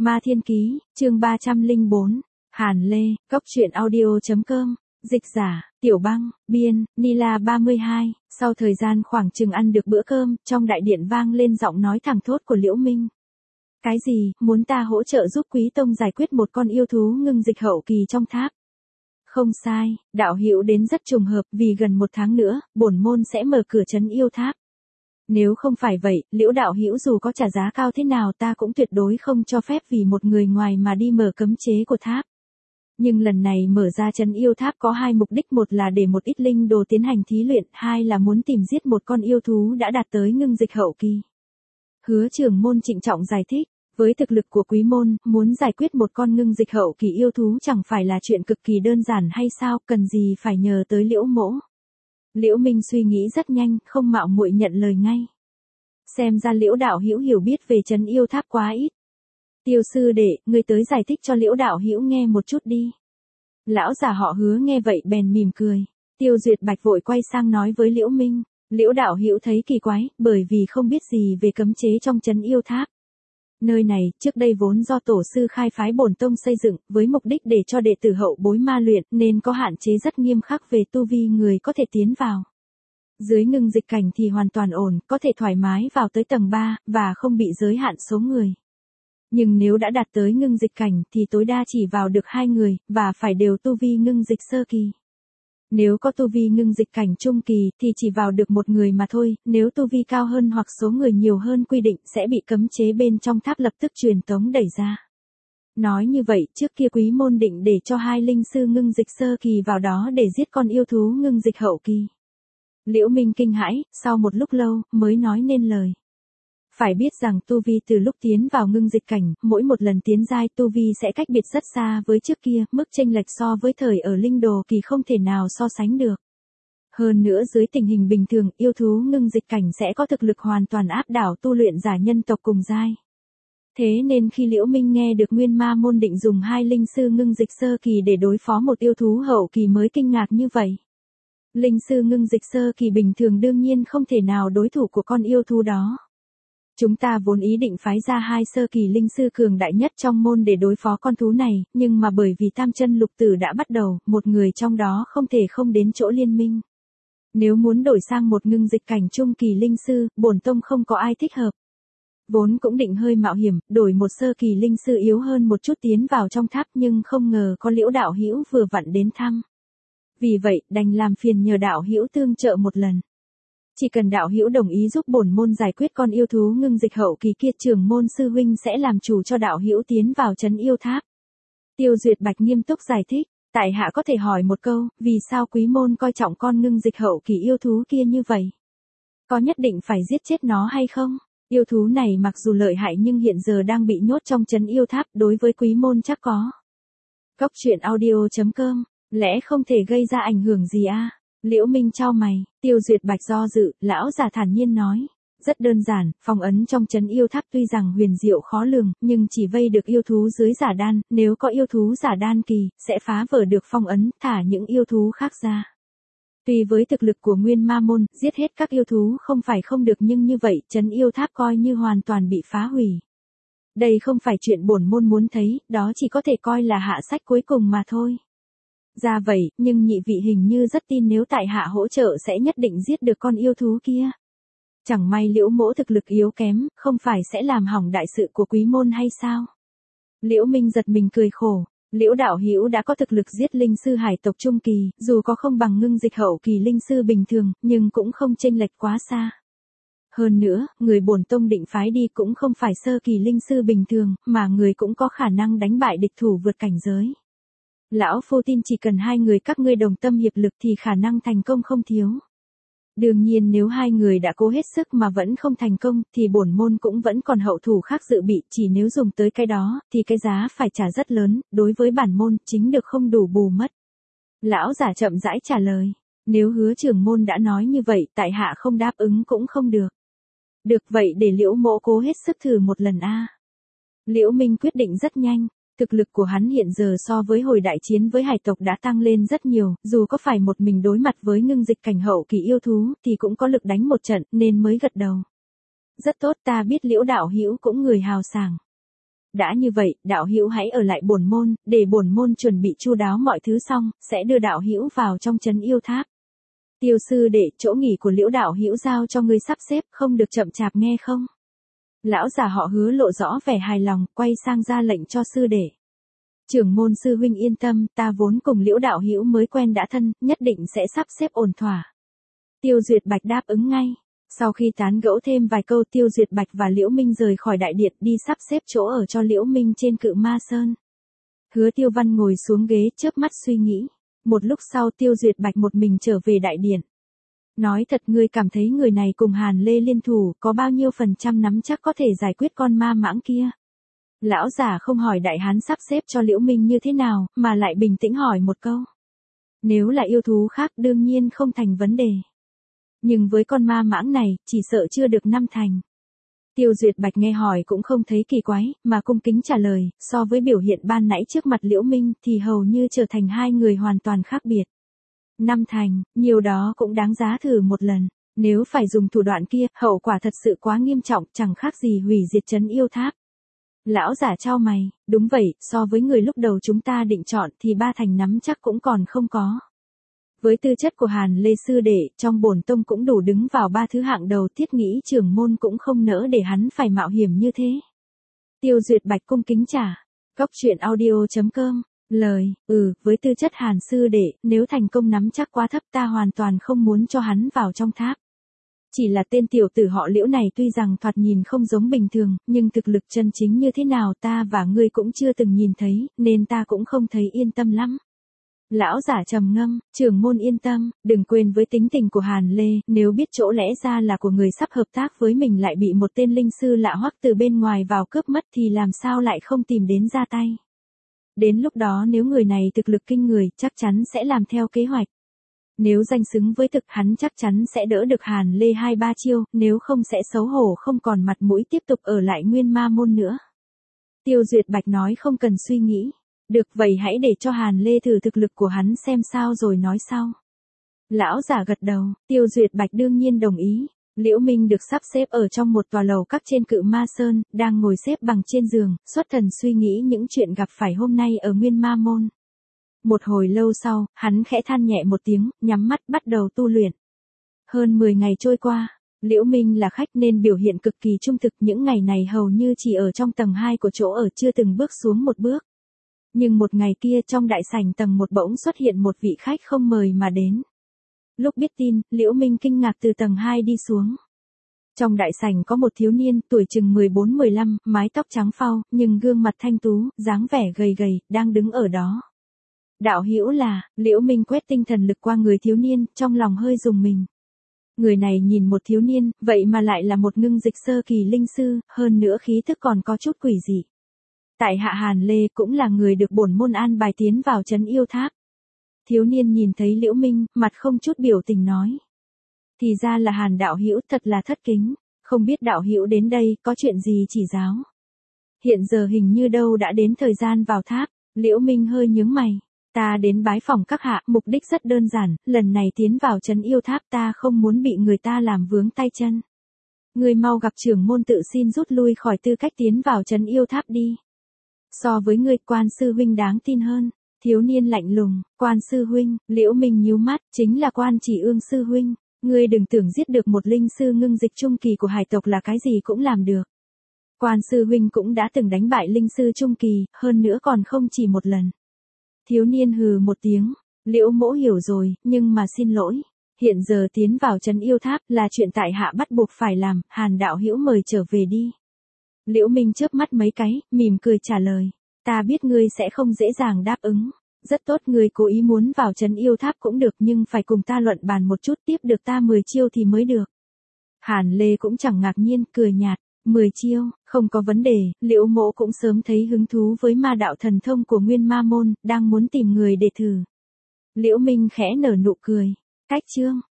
Ma Thiên Ký, chương 304, Hàn Lê, Cốc truyện audio.com, dịch giả, Tiểu Băng, biên, Nila 32, sau thời gian khoảng chừng ăn được bữa cơm, trong đại điện vang lên giọng nói thẳng thốt của Liễu Minh. Cái gì, muốn ta hỗ trợ giúp Quý Tông giải quyết một con yêu thú ngưng dịch hậu kỳ trong tháp? Không sai, đạo hữu đến rất trùng hợp, vì gần 1 tháng nữa, bổn môn sẽ mở cửa trấn yêu tháp. Nếu không phải vậy, Liễu đạo hữu dù có trả giá cao thế nào ta cũng tuyệt đối không cho phép vì một người ngoài mà đi mở cấm chế của tháp. Nhưng lần này mở ra trấn yêu tháp có 2 mục đích, một là để một ít linh đồ tiến hành thí luyện, 2 là muốn tìm giết một con yêu thú đã đạt tới ngưng dịch hậu kỳ. Hứa trưởng môn trịnh trọng giải thích, với thực lực của quý môn, muốn giải quyết một con ngưng dịch hậu kỳ yêu thú chẳng phải là chuyện cực kỳ đơn giản hay sao, cần gì phải nhờ tới Liễu mỗ. Liễu Minh suy nghĩ rất nhanh, không mạo muội nhận lời ngay. Xem ra Liễu đạo hữu hiểu biết về trấn yêu tháp quá ít. Tiêu sư đệ, ngươi tới giải thích cho Liễu đạo hữu nghe một chút đi. Lão già họ Hứa nghe vậy bèn mỉm cười. Tiêu Duyệt Bạch vội quay sang nói với Liễu Minh, Liễu đạo hữu thấy kỳ quái, bởi vì không biết gì về cấm chế trong trấn yêu tháp. Nơi này, trước đây vốn do tổ sư khai phái bổn tông xây dựng, với mục đích để cho đệ tử hậu bối ma luyện, nên có hạn chế rất nghiêm khắc về tu vi người có thể tiến vào. Dưới ngưng dịch cảnh thì hoàn toàn ổn, có thể thoải mái vào tới tầng 3, và không bị giới hạn số người. Nhưng nếu đã đạt tới ngưng dịch cảnh thì tối đa chỉ vào được 2 người, và phải đều tu vi ngưng dịch sơ kỳ. Nếu có tu vi ngưng dịch cảnh trung kỳ thì chỉ vào được 1 người mà thôi, nếu tu vi cao hơn hoặc số người nhiều hơn quy định sẽ bị cấm chế bên trong tháp lập tức truyền tống đẩy ra. Nói như vậy, trước kia quý môn định để cho 2 linh sư ngưng dịch sơ kỳ vào đó để giết con yêu thú ngưng dịch hậu kỳ. Liễu Minh kinh hãi, sau một lúc lâu, mới nói nên lời. Phải biết rằng tu vi từ lúc tiến vào ngưng dịch cảnh, mỗi một lần tiến giai tu vi sẽ cách biệt rất xa với trước kia, mức chênh lệch so với thời ở linh đồ kỳ không thể nào so sánh được. Hơn nữa dưới tình hình bình thường, yêu thú ngưng dịch cảnh sẽ có thực lực hoàn toàn áp đảo tu luyện giả nhân tộc cùng giai. Thế nên khi Liễu Minh nghe được Nguyên Ma môn định dùng 2 linh sư ngưng dịch sơ kỳ để đối phó một yêu thú hậu kỳ mới kinh ngạc như vậy. Linh sư ngưng dịch sơ kỳ bình thường đương nhiên không thể nào đối thủ của con yêu thú đó. Chúng ta vốn ý định phái ra 2 sơ kỳ linh sư cường đại nhất trong môn để đối phó con thú này, nhưng mà bởi vì tam chân lục tử đã bắt đầu, một người trong đó không thể không đến chỗ liên minh. Nếu muốn đổi sang một ngưng dịch cảnh trung kỳ linh sư, bổn tông không có ai thích hợp. Vốn cũng định hơi mạo hiểm, đổi một sơ kỳ linh sư yếu hơn một chút tiến vào trong tháp, nhưng không ngờ có Liễu đạo hữu vừa vặn đến thăm. Vì vậy, đành làm phiền nhờ đạo hữu tương trợ một lần. Chỉ cần đạo hữu đồng ý giúp bổn môn giải quyết con yêu thú ngưng dịch hậu kỳ kia, trưởng môn sư huynh sẽ làm chủ cho đạo hữu tiến vào trấn yêu tháp. Tiêu Duyệt Bạch nghiêm túc giải thích, tại hạ có thể hỏi một câu, vì sao quý môn coi trọng con ngưng dịch hậu kỳ yêu thú kia như vậy? Có nhất định phải giết chết nó hay không? Yêu thú này mặc dù lợi hại nhưng hiện giờ đang bị nhốt trong trấn yêu tháp, đối với quý môn chắc có. Cốc truyện audio.com, lẽ không thể gây ra ảnh hưởng gì à? Liễu Minh chau mày, Tiêu Duyệt Bạch do dự, lão già thản nhiên nói. Rất đơn giản, phong ấn trong trấn yêu tháp tuy rằng huyền diệu khó lường, nhưng chỉ vây được yêu thú dưới giả đan, nếu có yêu thú giả đan kỳ, sẽ phá vỡ được phong ấn, thả những yêu thú khác ra. Tuy với thực lực của Nguyên Ma môn, giết hết các yêu thú không phải không được, nhưng như vậy, trấn yêu tháp coi như hoàn toàn bị phá hủy. Đây không phải chuyện bổn môn muốn thấy, đó chỉ có thể coi là hạ sách cuối cùng mà thôi. Ra vậy, nhưng nhị vị hình như rất tin nếu tại hạ hỗ trợ sẽ nhất định giết được con yêu thú kia. Chẳng may Liễu mỗ thực lực yếu kém, không phải sẽ làm hỏng đại sự của quý môn hay sao? Liễu Minh giật mình cười khổ, Liễu đạo hữu đã có thực lực giết linh sư hải tộc trung kỳ, dù có không bằng ngưng dịch hậu kỳ linh sư bình thường, nhưng cũng không chênh lệch quá xa. Hơn nữa, người bổn tông định phái đi cũng không phải sơ kỳ linh sư bình thường, mà người cũng có khả năng đánh bại địch thủ vượt cảnh giới. Lão phu tin chỉ cần 2 người các ngươi đồng tâm hiệp lực thì khả năng thành công không thiếu. Đương nhiên nếu 2 người đã cố hết sức mà vẫn không thành công thì bổn môn cũng vẫn còn hậu thủ khác dự bị, chỉ nếu dùng tới cái đó thì cái giá phải trả rất lớn, đối với bản môn chính được không đủ bù mất. Lão giả chậm rãi trả lời, nếu Hứa trưởng môn đã nói như vậy tại hạ không đáp ứng cũng không được. Được vậy để Liễu mỗ cố hết sức thử một lần a. Liễu Minh quyết định rất nhanh. Thực lực của hắn hiện giờ so với hồi đại chiến với hải tộc đã tăng lên rất nhiều, dù có phải một mình đối mặt với ngưng dịch cảnh hậu kỳ yêu thú thì cũng có lực đánh một trận nên mới gật đầu. Rất tốt, ta biết Liễu đạo hữu cũng người hào sảng. Đã như vậy, đạo hữu hãy ở lại bổn môn, để bổn môn chuẩn bị chu đáo mọi thứ xong, sẽ đưa đạo hữu vào trong trấn yêu tháp. Tiêu sư đệ, chỗ nghỉ của Liễu đạo hữu giao cho ngươi sắp xếp, không được chậm chạp nghe không? Lão già họ Hứa lộ rõ vẻ hài lòng, quay sang ra lệnh cho sư đệ. Trưởng môn sư huynh yên tâm, ta vốn cùng Liễu đạo hữu mới quen đã thân, nhất định sẽ sắp xếp ổn thỏa. Tiêu Duyệt Bạch đáp ứng ngay. Sau khi tán gẫu thêm vài câu, Tiêu Duyệt Bạch và Liễu Minh rời khỏi đại điện đi sắp xếp chỗ ở cho Liễu Minh trên Cự Ma Sơn. Hứa Tiêu Văn ngồi xuống ghế chớp mắt suy nghĩ. Một lúc sau Tiêu Duyệt Bạch một mình trở về đại điện. Nói thật, ngươi cảm thấy người này cùng Hàn Lê liên thủ có bao nhiêu % nắm chắc có thể giải quyết con ma mãng kia? Lão già không hỏi đại hán sắp xếp cho Liễu Minh như thế nào, mà lại bình tĩnh hỏi một câu. Nếu là yêu thú khác đương nhiên không thành vấn đề. Nhưng với con ma mãng này, chỉ sợ chưa được 5 thành. Tiêu Duyệt Bạch nghe hỏi cũng không thấy kỳ quái, mà cung kính trả lời, so với biểu hiện ban nãy trước mặt Liễu Minh thì hầu như trở thành hai người hoàn toàn khác biệt. 5 thành, nhiều đó cũng đáng giá thử một lần. Nếu phải dùng thủ đoạn kia, hậu quả thật sự quá nghiêm trọng, chẳng khác gì hủy diệt trấn yêu tháp. Lão giả chau mày, đúng vậy, so với người lúc đầu chúng ta định chọn thì 3 thành nắm chắc cũng còn không có. Với tư chất của Hàn Lê sư đệ, trong bổn tông cũng đủ đứng vào 3 thứ hạng đầu, thiết nghĩ trưởng môn cũng không nỡ để hắn phải mạo hiểm như thế. Tiêu Duyệt Bạch cung kính trả. Cốc truyện audio.com. Lời, với tư chất Hàn sư đệ, nếu thành công nắm chắc quá thấp ta hoàn toàn không muốn cho hắn vào trong tháp. Chỉ là tên tiểu tử họ Liễu này tuy rằng thoạt nhìn không giống bình thường, nhưng thực lực chân chính như thế nào ta và ngươi cũng chưa từng nhìn thấy, nên ta cũng không thấy yên tâm lắm. Lão giả trầm ngâm, trưởng môn yên tâm, đừng quên với tính tình của Hàn Lê, nếu biết chỗ lẽ ra là của người sắp hợp tác với mình lại bị một tên linh sư lạ hoắc từ bên ngoài vào cướp mất thì làm sao lại không tìm đến ra tay. Đến lúc đó nếu người này thực lực kinh người chắc chắn sẽ làm theo kế hoạch. Nếu danh xứng với thực hắn chắc chắn sẽ đỡ được Hàn Lê 2-3 chiêu, nếu không sẽ xấu hổ không còn mặt mũi tiếp tục ở lại Nguyên Ma môn nữa. Tiêu Duyệt Bạch nói không cần suy nghĩ. Được vậy hãy để cho Hàn Lê thử thực lực của hắn xem sao rồi nói sau. Lão giả gật đầu, Tiêu Duyệt Bạch đương nhiên đồng ý. Liễu Minh được sắp xếp ở trong một tòa lầu các trên Cự Ma Sơn, đang ngồi xếp bằng trên giường, xuất thần suy nghĩ những chuyện gặp phải hôm nay ở Nguyên Ma môn. Một hồi lâu sau, hắn khẽ than nhẹ một tiếng, nhắm mắt bắt đầu tu luyện. Hơn 10 ngày trôi qua, Liễu Minh là khách nên biểu hiện cực kỳ trung thực, những ngày này hầu như chỉ ở trong tầng 2 của chỗ ở chưa từng bước xuống một bước. Nhưng một ngày kia trong đại sảnh tầng 1 bỗng xuất hiện một vị khách không mời mà đến. Lúc biết tin, Liễu Minh kinh ngạc từ tầng 2 đi xuống. Trong đại sảnh có một thiếu niên, tuổi chừng 14-15, mái tóc trắng phau, nhưng gương mặt thanh tú, dáng vẻ gầy gầy, đang đứng ở đó. Đạo hữu là, Liễu Minh quét tinh thần lực qua người thiếu niên, trong lòng hơi rùng mình. Người này nhìn một thiếu niên, vậy mà lại là một ngưng dịch sơ kỳ linh sư, hơn nữa khí thức còn có chút quỷ dị. Tại hạ Hàn Lê cũng là người được bổn môn an bài tiến vào trấn yêu tháp. Thiếu niên nhìn thấy Liễu Minh, mặt không chút biểu tình nói. Thì ra là Hàn đạo hữu, thật là thất kính, không biết đạo hữu đến đây có chuyện gì chỉ giáo. Hiện giờ hình như đâu đã đến thời gian vào tháp, Liễu Minh hơi nhướng mày. Ta đến bái phòng các hạ, mục đích rất đơn giản, lần này tiến vào trấn yêu tháp ta không muốn bị người ta làm vướng tay chân. Người mau gặp trưởng môn tự xin rút lui khỏi tư cách tiến vào trấn yêu tháp đi. So với người, Quan sư huynh đáng tin hơn. Thiếu niên lạnh lùng, Quan sư huynh, Liễu Minh nhíu mắt, chính là Quan Chỉ Ương sư huynh. Ngươi đừng tưởng giết được một linh sư ngưng dịch trung kỳ của hải tộc là cái gì cũng làm được. Quan sư huynh cũng đã từng đánh bại linh sư trung kỳ, hơn nữa còn không chỉ một lần. Thiếu niên hừ một tiếng, Liễu mỗ hiểu rồi, nhưng mà xin lỗi. Hiện giờ tiến vào trấn yêu tháp là chuyện tại hạ bắt buộc phải làm, Hàn đạo hữu mời trở về đi. Liễu Minh chớp mắt mấy cái, mỉm cười trả lời. Ta biết ngươi sẽ không dễ dàng đáp ứng. Rất tốt, ngươi cố ý muốn vào trấn yêu tháp cũng được nhưng phải cùng ta luận bàn một chút, tiếp được ta 10 chiêu thì mới được. Hàn Lê cũng chẳng ngạc nhiên, cười nhạt. 10 chiêu, không có vấn đề, Liễu mỗ cũng sớm thấy hứng thú với ma đạo thần thông của Nguyên Ma môn, đang muốn tìm người để thử. Liễu Minh khẽ nở nụ cười. Cách chương.